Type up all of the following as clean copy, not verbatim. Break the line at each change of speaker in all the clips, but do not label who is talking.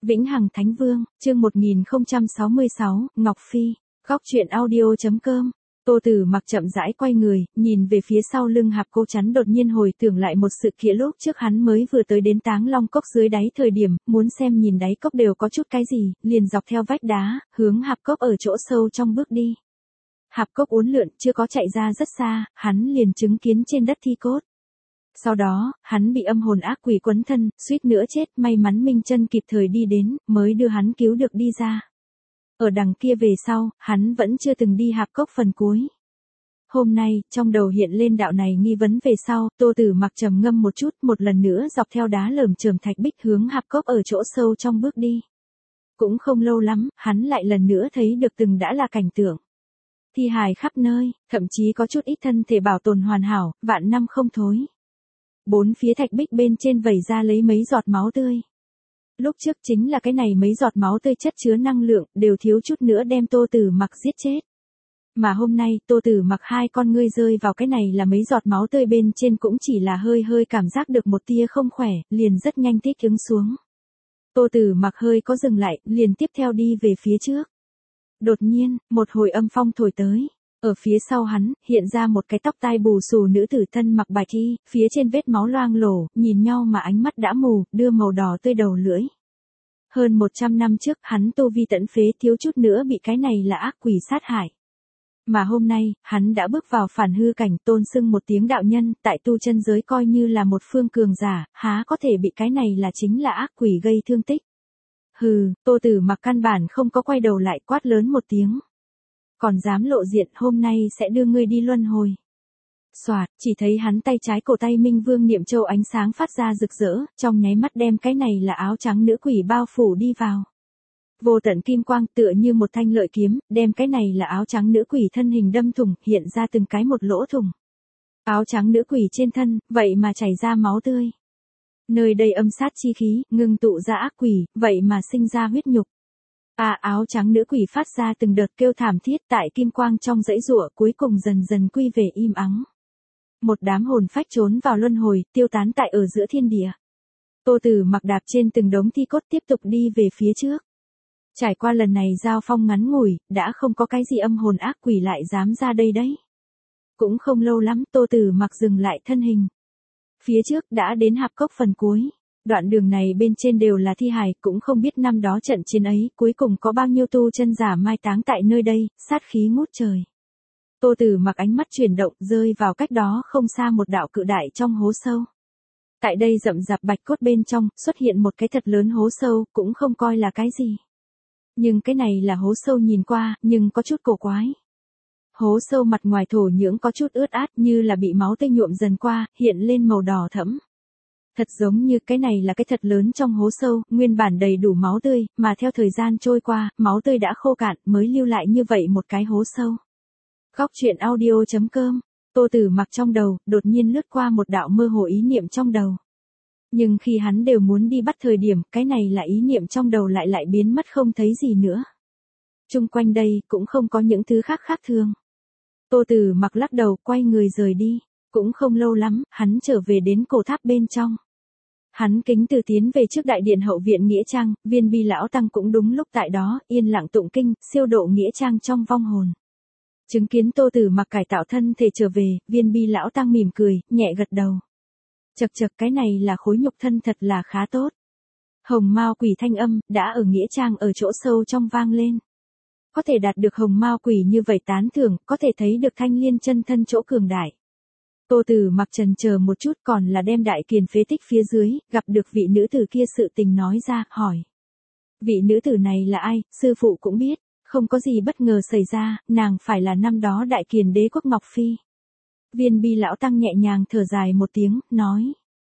Vĩnh Hằng Thánh Vương, chương 1066, Ngọc Phi, góc truyện audio.com. Tô Tử Mặc chậm rãi quay người, nhìn về phía sau lưng Hạp Cô Chắn, đột nhiên hồi tưởng lại một sự kiện lúc trước hắn mới vừa tới đến Táng Long Cốc dưới đáy thời điểm, muốn xem nhìn đáy cốc đều có chút cái gì, liền dọc theo vách đá, hướng Hạp Cốc ở chỗ sâu trong bước đi. Hạp Cốc uốn lượn, chưa có chạy ra rất xa, hắn liền chứng kiến trên đất thi cốt. Sau đó, hắn bị âm hồn ác quỷ quấn thân, suýt nữa chết, may mắn Minh Chân kịp thời đi đến, mới đưa hắn cứu được đi ra. Ở đằng kia về sau, hắn vẫn chưa từng đi Hạp Cốc phần cuối. Hôm nay, trong đầu hiện lên đạo này nghi vấn về sau, Tô Tử Mặc trầm ngâm một chút, một lần nữa dọc theo đá lởm chởm thạch bích hướng Hạp Cốc ở chỗ sâu trong bước đi. Cũng không lâu lắm, hắn lại lần nữa thấy được từng đã là cảnh tượng. Thi hài khắp nơi, thậm chí có chút ít thân thể bảo tồn hoàn hảo, vạn năm không thối. Bốn phía thạch bích bên trên vẩy ra lấy mấy giọt máu tươi. Lúc trước chính là cái này mấy giọt máu tươi chất chứa năng lượng, đều thiếu chút nữa đem Tô Tử Mặc giết chết. Mà hôm nay, Tô Tử Mặc hai con ngươi rơi vào cái này là mấy giọt máu tươi bên trên cũng chỉ là hơi hơi cảm giác được một tia không khỏe, liền rất nhanh thích ứng xuống. Tô Tử Mặc hơi có dừng lại, liền tiếp theo đi về phía trước. Đột nhiên, một hồi âm phong thổi tới. Ở phía sau hắn, hiện ra một cái tóc tai bù xù nữ tử thân mặc bạch y, phía trên vết máu loang lổ, nhìn nhau mà ánh mắt đã mù, đưa màu đỏ tươi đầu lưỡi. Hơn 100 năm trước, hắn tu vi tận phế, thiếu chút nữa bị cái này là ác quỷ sát hại. Mà hôm nay, hắn đã bước vào phản hư cảnh, tôn xưng một tiếng đạo nhân, tại tu chân giới coi như là một phương cường giả, há có thể bị cái này là chính là ác quỷ gây thương tích. Hừ, Tô Tử Mặc căn bản không có quay đầu lại, quát lớn một tiếng. Còn dám lộ diện, hôm nay sẽ đưa ngươi đi luân hồi. Soạt, chỉ thấy hắn tay trái cổ tay Minh Vương Niệm Châu ánh sáng phát ra rực rỡ, trong nháy mắt đem cái này là áo trắng nữ quỷ bao phủ đi vào. Vô tận kim quang tựa như một thanh lợi kiếm, đem cái này là áo trắng nữ quỷ thân hình đâm thủng, hiện ra từng cái một lỗ thủng. Áo trắng nữ quỷ trên thân, vậy mà chảy ra máu tươi. Nơi đây âm sát chi khí, ngưng tụ ra ác quỷ, vậy mà sinh ra huyết nhục. Áo trắng nữ quỷ phát ra từng đợt kêu thảm thiết tại kim quang trong dãy giụa, cuối cùng dần dần quy về im ắng. Một đám hồn phách trốn vào luân hồi, tiêu tán tại ở giữa thiên địa. Tô Tử Mặc đạp trên từng đống thi cốt tiếp tục đi về phía trước. Trải qua lần này giao phong ngắn ngủi, đã không có cái gì âm hồn ác quỷ lại dám ra đây đấy. Cũng không lâu lắm, Tô Tử Mặc dừng lại thân hình. Phía trước đã đến Hạp Cốc phần cuối. Đoạn đường này bên trên đều là thi hài, cũng không biết năm đó trận chiến ấy, cuối cùng có bao nhiêu tu chân giả mai táng tại nơi đây, sát khí ngút trời. Tô Tử Mặc ánh mắt chuyển động, rơi vào cách đó không xa một đạo cự đại trong hố sâu. Tại đây rậm rạp bạch cốt bên trong, xuất hiện một cái thật lớn hố sâu, cũng không coi là cái gì. Nhưng cái này là hố sâu nhìn qua, nhưng có chút cổ quái. Hố sâu mặt ngoài thổ nhưỡng có chút ướt át, như là bị máu tươi nhuộm dần qua, hiện lên màu đỏ thẫm. Thật giống như cái này là cái thật lớn trong hố sâu, nguyên bản đầy đủ máu tươi, mà theo thời gian trôi qua, máu tươi đã khô cạn, mới lưu lại như vậy một cái hố sâu. Góc truyện audio.com, Tô Tử Mặc trong đầu, đột nhiên lướt qua một đạo mơ hồ ý niệm trong đầu. Nhưng khi hắn đều muốn đi bắt thời điểm, cái này là ý niệm trong đầu lại biến mất không thấy gì nữa. Chung quanh đây, cũng không có những thứ khác thường. Tô Tử Mặc lắc đầu, quay người rời đi. Cũng không lâu lắm, hắn trở về đến cổ tháp bên trong. Hắn kính từ tiến về trước đại điện hậu viện nghĩa trang, Viên Bi lão tăng cũng đúng lúc tại đó, yên lặng tụng kinh, siêu độ nghĩa trang trong vong hồn. Chứng kiến Tô Tử Mặc cải tạo thân thể trở về, Viên Bi lão tăng mỉm cười, nhẹ gật đầu. Chậc chậc, cái này là khối nhục thân thật là khá tốt. Hồng Mao quỷ thanh âm, đã ở nghĩa trang ở chỗ sâu trong vang lên. Có thể đạt được Hồng Mao quỷ như vậy tán thưởng, có thể thấy được Thanh Liên chân thân chỗ cường đại. Tô Tử Mặc chần chờ một chút, còn là đem đại kiền phế tích phía dưới, gặp được vị nữ tử kia sự tình nói ra, hỏi. Vị nữ tử này là ai, sư phụ cũng biết, không có gì bất ngờ xảy ra, nàng phải là năm đó đại kiền đế quốc Ngọc Phi. Viên Bi lão tăng nhẹ nhàng thở dài một tiếng, nói.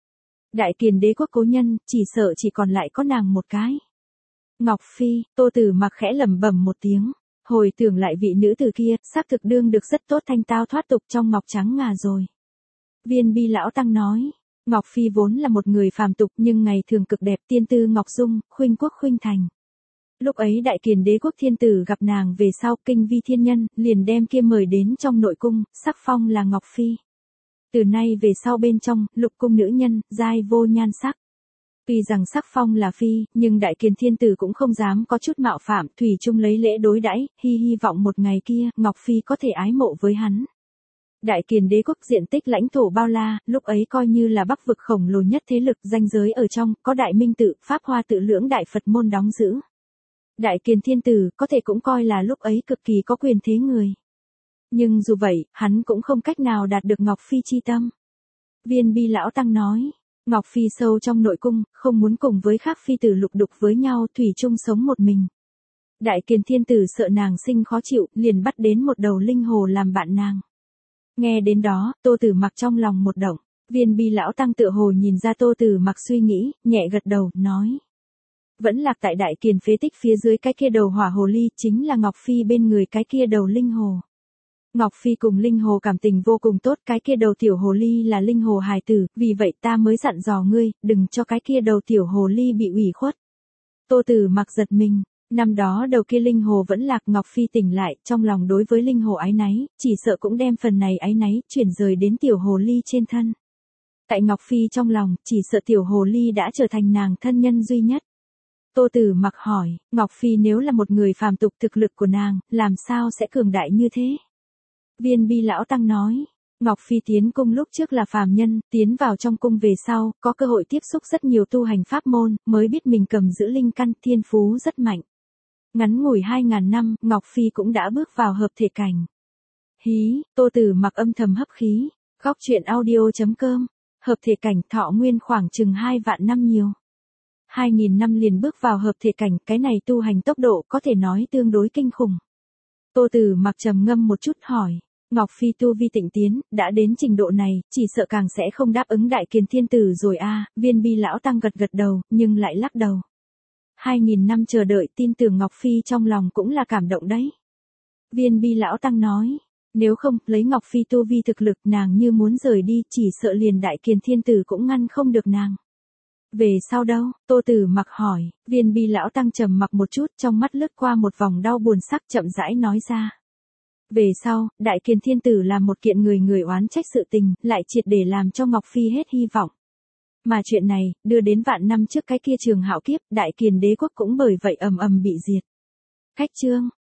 Đại kiền đế quốc cố nhân, chỉ sợ chỉ còn lại có nàng một cái. Ngọc Phi, Tô Tử Mặc khẽ lẩm bẩm một tiếng. Hồi tưởng lại vị nữ tử kia, xác thực đương được rất tốt, thanh tao thoát tục trong ngọc trắng ngà rồi. Viên Bi lão tăng nói, Ngọc Phi vốn là một người phàm tục nhưng ngày thường cực đẹp, tiên tư ngọc dung, khuynh quốc khuynh thành. Lúc ấy đại kiền đế quốc thiên tử gặp nàng về sau, kinh vi thiên nhân, liền đem kia mời đến trong nội cung, sắc phong là Ngọc Phi. Từ nay về sau bên trong, lục cung nữ nhân, giai vô nhan sắc. Tuy rằng sắc phong là phi, nhưng Đại Kiền Thiên Tử cũng không dám có chút mạo phạm, thủy chung lấy lễ đối đãi, hy vọng một ngày kia, Ngọc Phi có thể ái mộ với hắn. Đại Kiền đế quốc diện tích lãnh thổ bao la, lúc ấy coi như là Bắc vực khổng lồ nhất thế lực, danh giới ở trong, có Đại Minh tự, Pháp Hoa tự lưỡng đại Phật môn đóng giữ. Đại Kiền Thiên Tử, có thể cũng coi là lúc ấy cực kỳ có quyền thế người. Nhưng dù vậy, hắn cũng không cách nào đạt được Ngọc Phi chi tâm. Viên Bi lão tăng nói, Ngọc Phi sâu trong nội cung, không muốn cùng với khác phi tử lục đục với nhau, thủy chung sống một mình. Đại Kiền Thiên Tử sợ nàng sinh khó chịu, liền bắt đến một đầu linh hồ làm bạn nàng. Nghe đến đó, Tô Tử Mặc trong lòng một động, Viên Bi lão tăng tựa hồ nhìn ra Tô Tử Mặc suy nghĩ, nhẹ gật đầu, nói. Vẫn lạc tại Đại Kiền phế tích phía dưới cái kia đầu hỏa hồ ly, chính là Ngọc Phi bên người cái kia đầu linh hồ. Ngọc Phi cùng linh hồ cảm tình vô cùng tốt, cái kia đầu tiểu hồ ly là linh hồ hài tử, vì vậy ta mới dặn dò ngươi, đừng cho cái kia đầu tiểu hồ ly bị ủy khuất. Tô Tử Mặc giật mình, năm đó đầu kia linh hồ vẫn lạc, Ngọc Phi tỉnh lại, trong lòng đối với linh hồ áy náy, chỉ sợ cũng đem phần này áy náy chuyển rời đến tiểu hồ ly trên thân. Tại Ngọc Phi trong lòng, chỉ sợ tiểu hồ ly đã trở thành nàng thân nhân duy nhất. Tô Tử Mặc hỏi, Ngọc Phi nếu là một người phàm tục, thực lực của nàng, làm sao sẽ cường đại như thế? Viên Bi lão tăng nói, Ngọc Phi tiến cung lúc trước là phàm nhân, tiến vào trong cung về sau, có cơ hội tiếp xúc rất nhiều tu hành pháp môn, mới biết mình cầm giữ linh căn, thiên phú rất mạnh. Ngắn ngủi 2000 năm, Ngọc Phi cũng đã bước vào hợp thể cảnh. Hí, Tô Tử Mặc âm thầm hấp khí, góc truyện audio.com, hợp thể cảnh thọ nguyên khoảng chừng 2 vạn năm nhiều. 2000 năm liền bước vào hợp thể cảnh, cái này tu hành tốc độ có thể nói tương đối kinh khủng. Tô Tử Mặc trầm ngâm một chút hỏi, Ngọc Phi tu vi tịnh tiến, đã đến trình độ này, chỉ sợ càng sẽ không đáp ứng Đại Kiền Thiên Tử rồi a. Viên Bi lão tăng gật gật đầu, nhưng lại lắc đầu. 2000 năm chờ đợi, tin tưởng Ngọc Phi trong lòng cũng là cảm động đấy. Viên Bi lão tăng nói, nếu không, lấy Ngọc Phi tu vi thực lực, nàng như muốn rời đi, chỉ sợ liền Đại Kiền Thiên Tử cũng ngăn không được nàng. Về sau đâu? Tô Tử Mặc hỏi. Viên Bi lão tăng trầm mặc một chút, trong mắt lướt qua một vòng đau buồn sắc, chậm rãi nói ra. Về sau, Đại Kiền Thiên Tử làm một kiện người oán trách sự tình, lại triệt để làm cho Ngọc Phi hết hy vọng. Mà chuyện này, đưa đến vạn năm trước cái kia Trường Hạo kiếp, Đại Kiền đế quốc cũng bởi vậy ầm ầm bị diệt. Khách chương